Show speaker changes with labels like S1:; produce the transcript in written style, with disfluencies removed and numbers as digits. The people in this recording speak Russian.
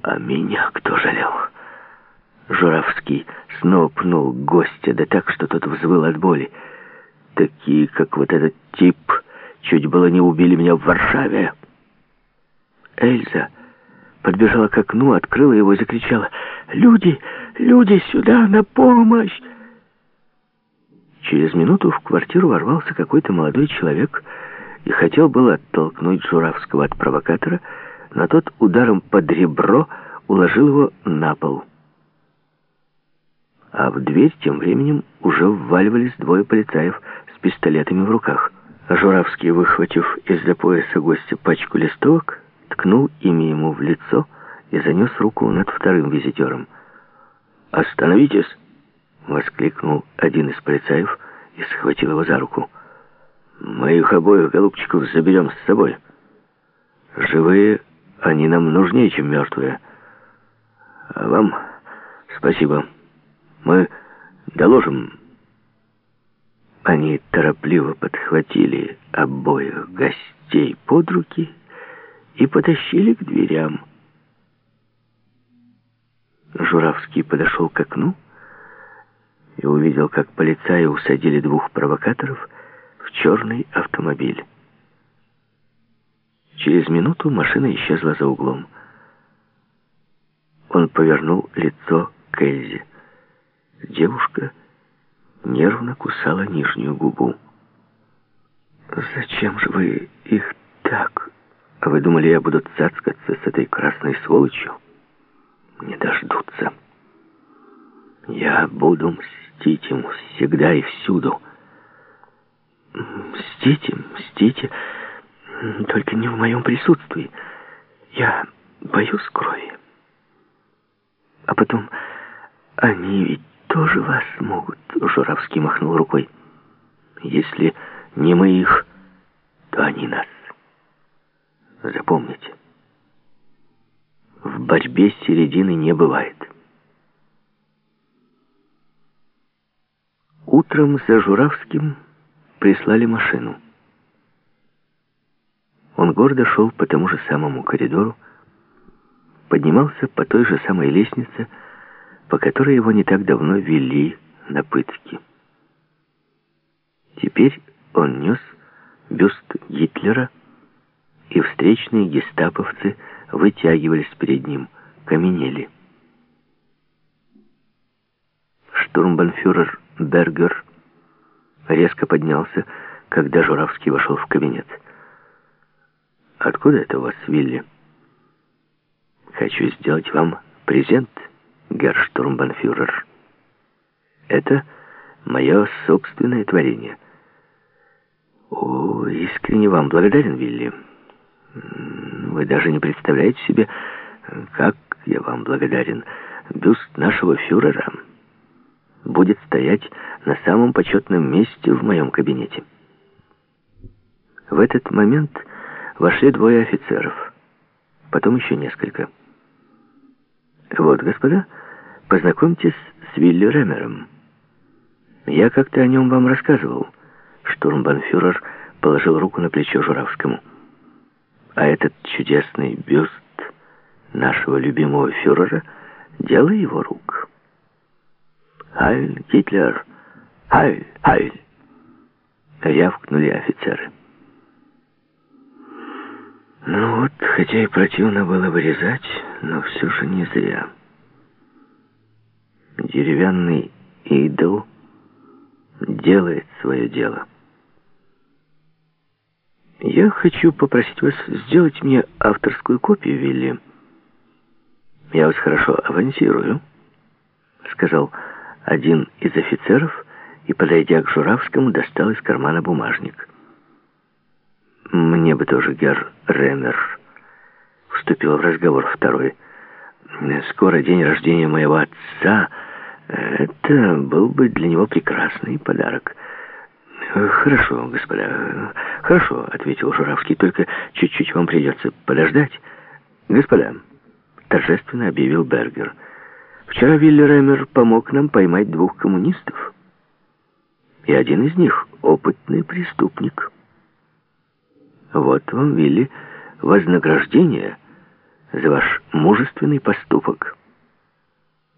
S1: А меня кто жалел? Журавский снова пнул гостя, да так, что тот взвыл от боли. Такие, как вот этот тип, чуть было не убили меня в Варшаве. Эльза подбежала к окну, открыла его и закричала: «Люди! Люди, сюда, на помощь!» Через минуту в квартиру ворвался какой-то молодой человек и хотел было оттолкнуть Журавского от провокатора, но тот ударом под ребро уложил его на пол. А в дверь тем временем уже вваливались двое полицаев с пистолетами в руках. Журавский, выхватив из-за пояса гостя пачку листовок, ткнул ими ему в лицо и занес руку над вторым визитером. «Остановитесь!» — воскликнул один из полицаев и схватил его за руку. «Мы их обоих, голубчиков, заберем с собой. Живые они нам нужнее, чем мертвые. А вам спасибо. Мы доложим». Они торопливо подхватили обоих гостей под руки и потащили к дверям. Журавский подошел к окну и увидел, как полицаи усадили двух провокаторов в черный автомобиль. Через минуту машина исчезла за углом. Он повернул лицо к Эльзе. Девушка нервно кусала нижнюю губу. «Зачем же вы их так? А вы думали, я буду цацкаться с этой красной сволочью? Не дождутся. Я буду мстить ему всегда и всюду». «Мстите, мстите, только не в моем присутствии. Я боюсь крови. А потом, они ведь тоже вас могут». Журавский махнул рукой. «Если не мы их, то они нас. Запомните, в борьбе середины не бывает». Утром за Журавским прислали машину. Он гордо шел по тому же самому коридору, поднимался по той же самой лестнице, по которой его не так давно вели на пытки. Теперь он нес бюст Гитлера, и встречные гестаповцы вытягивались перед ним, каменели. Штурмбанфюрер Бергер резко поднялся, когда Журавский вошел в кабинет. «Откуда это у вас, Вилли?» «Хочу сделать вам презент, геррштурмбанфюрер. Это мое собственное творение». «О, искренне вам благодарен, Вилли. Вы даже не представляете себе, как я вам благодарен. Бюст нашего фюрера будет стоять на самом почетном месте в моем кабинете». В этот момент вошли двое офицеров, потом еще несколько. «Вот, господа, познакомьтесь с Вилли Ремером. Я как-то о нем вам рассказывал». Штурмбанфюрер положил руку на плечо Журавскому. «А этот чудесный бюст нашего любимого фюрера — дело его рук. Хайль, Гитлер! Хайль, Хайль!» Рявкнули офицеры. Ну вот, хотя и противно было вырезать, но все же не зря. Деревянный идол делает свое дело. «Я хочу попросить вас сделать мне авторскую копию, Вилли. Я вас хорошо авансирую», — сказал один из офицеров и, подойдя к Журавскому, достал из кармана бумажник. «Мне бы тоже, герр Ремер», — вступил в разговор второй. «Скоро день рождения моего отца. Это был бы для него прекрасный подарок». «Хорошо, господа, хорошо», — ответил Журавский, «только чуть-чуть вам придется подождать». «Господа», — торжественно объявил Бергер, «вчера Вилли Ремер помог нам поймать двух коммунистов, и один из них — опытный преступник. Вот вам, Вилли, вознаграждение за ваш мужественный поступок.